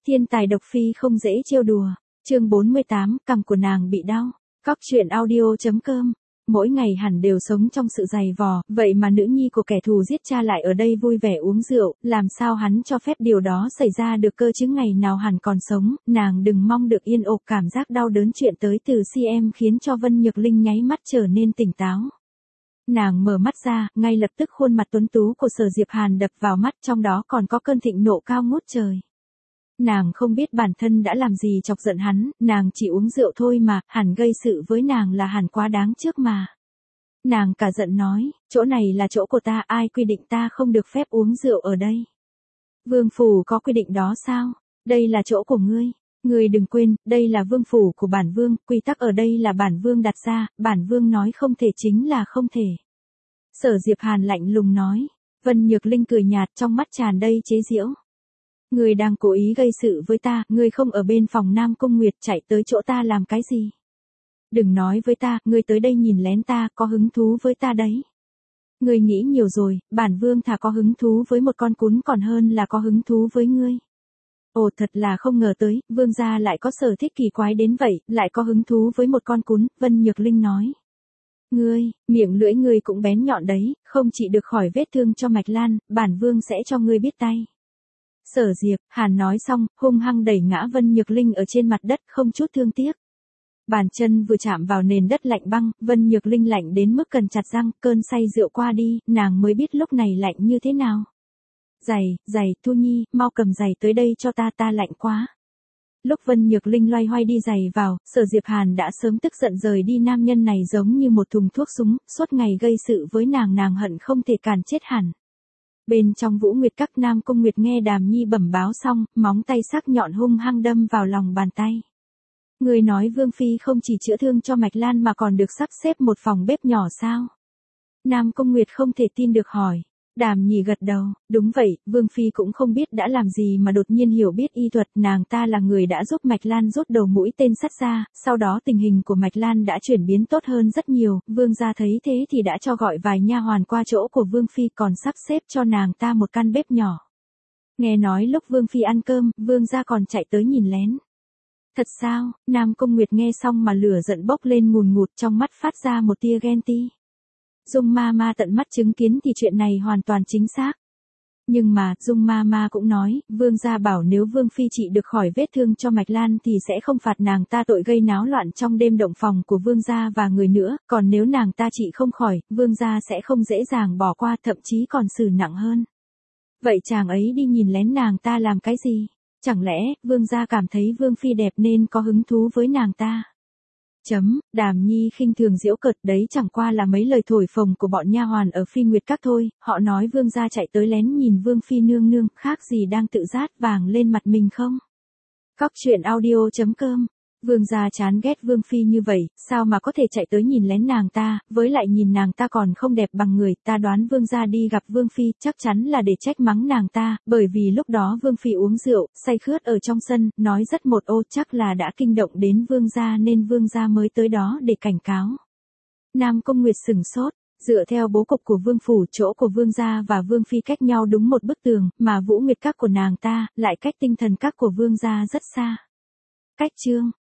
Thiên tài độc phi không dễ trêu đùa. Chương 48, cằm của nàng bị đau. Cóc truyện audio.com. Mỗi ngày hẳn đều sống trong sự dày vò, vậy mà nữ nhi của kẻ thù giết cha lại ở đây vui vẻ uống rượu, làm sao hắn cho phép điều đó xảy ra được cơ chứ? Ngày nào hẳn còn sống, nàng đừng mong được yên ổn. Cảm giác đau đớn chuyện tới từ CM khiến cho Vân Nhược Linh nháy mắt trở nên tỉnh táo. Nàng mở mắt ra, ngay lập tức khuôn mặt tuấn tú của Sở Diệp Hàn đập vào mắt, trong đó còn có cơn thịnh nộ cao ngút trời. Nàng không biết bản thân đã làm gì chọc giận hắn, nàng chỉ uống rượu thôi mà, hẳn gây sự với nàng là hẳn quá đáng trước mà. Nàng cả giận nói, chỗ này là chỗ của ta, ai quy định ta không được phép uống rượu ở đây? Vương phủ có quy định đó sao? Đây là chỗ của ngươi. Ngươi đừng quên, đây là vương phủ của bản vương, quy tắc ở đây là bản vương đặt ra, bản vương nói không thể chính là không thể. Sở Diệp Hàn lạnh lùng nói. Vân Nhược Linh cười nhạt, trong mắt tràn đầy chế giễu. Ngươi đang cố ý gây sự với ta, ngươi không ở bên phòng Nam Cung Nguyệt, chạy tới chỗ ta làm cái gì? Đừng nói với ta, ngươi tới đây nhìn lén ta, có hứng thú với ta đấy. Ngươi nghĩ nhiều rồi, bản vương thà có hứng thú với một con cún còn hơn là có hứng thú với ngươi. Ồ, thật là không ngờ tới, vương gia lại có sở thích kỳ quái đến vậy, lại có hứng thú với một con cún, Vân Nhược Linh nói. Ngươi, miệng lưỡi ngươi cũng bén nhọn đấy, không chỉ được khỏi vết thương cho Mạch Lan, bản vương sẽ cho ngươi biết tay. Sở Diệp Hàn nói xong, hung hăng đẩy ngã Vân Nhược Linh ở trên mặt đất, không chút thương tiếc. Bàn chân vừa chạm vào nền đất lạnh băng, Vân Nhược Linh lạnh đến mức cần chặt răng, cơn say rượu qua đi, nàng mới biết lúc này lạnh như thế nào. Giày, Thu Nhi, mau cầm giày tới đây cho ta lạnh quá. Lúc Vân Nhược Linh loay hoay đi giày vào, Sở Diệp Hàn đã sớm tức giận rời đi. Nam nhân này giống như một thùng thuốc súng, suốt ngày gây sự với nàng hận không thể càn chết hẳn. Bên trong Vũ Nguyệt Các, Nam Cung Nguyệt nghe Đàm Nhi bẩm báo xong, móng tay sắc nhọn hung hăng đâm vào lòng bàn tay. Người nói Vương Phi không chỉ chữa thương cho Mạch Lan mà còn được sắp xếp một phòng bếp nhỏ sao? Nam Cung Nguyệt không thể tin được hỏi. Đàm Nhi gật đầu, đúng vậy, Vương Phi cũng không biết đã làm gì mà đột nhiên hiểu biết y thuật, nàng ta là người đã giúp Mạch Lan rút đầu mũi tên sắt ra, sau đó tình hình của Mạch Lan đã chuyển biến tốt hơn rất nhiều, Vương gia thấy thế thì đã cho gọi vài nha hoàn qua chỗ của Vương Phi, còn sắp xếp cho nàng ta một căn bếp nhỏ. Nghe nói lúc Vương Phi ăn cơm, Vương gia còn chạy tới nhìn lén. Thật sao? Nam Cung Nguyệt nghe xong mà lửa giận bốc lên ngùn ngụt, trong mắt phát ra một tia ghen tị. Dung ma tận mắt chứng kiến thì chuyện này hoàn toàn chính xác. Nhưng mà, Dung ma cũng nói, vương gia bảo nếu Vương Phi trị được khỏi vết thương cho Mạch Lan thì sẽ không phạt nàng ta tội gây náo loạn trong đêm động phòng của vương gia và người nữa, còn nếu nàng ta trị không khỏi, vương gia sẽ không dễ dàng bỏ qua, thậm chí còn xử nặng hơn. Vậy chàng ấy đi nhìn lén nàng ta làm cái gì? Chẳng lẽ, vương gia cảm thấy Vương Phi đẹp nên có hứng thú với nàng ta? Đàm Nhi khinh thường giễu cợt, đấy chẳng qua là mấy lời thổi phồng của bọn nha hoàn ở Phi Nguyệt Các thôi, họ nói vương gia chạy tới lén nhìn Vương Phi nương nương, khác gì đang tự rát vàng lên mặt mình không? Cóc truyện audio.com. Vương gia chán ghét Vương Phi như vậy, sao mà có thể chạy tới nhìn lén nàng ta, với lại nhìn nàng ta còn không đẹp bằng người, ta đoán vương gia đi gặp Vương Phi, chắc chắn là để trách mắng nàng ta, bởi vì lúc đó Vương Phi uống rượu, say khướt ở trong sân, nói rất một ô, chắc là đã kinh động đến vương gia nên vương gia mới tới đó để cảnh cáo. Nam Cung Nguyệt sửng sốt. Dựa theo bố cục của vương phủ, chỗ của vương gia và Vương Phi cách nhau đúng một bức tường, mà Vũ Nguyệt Các của nàng ta lại cách Tinh Thần Các của vương gia rất xa. Cách chương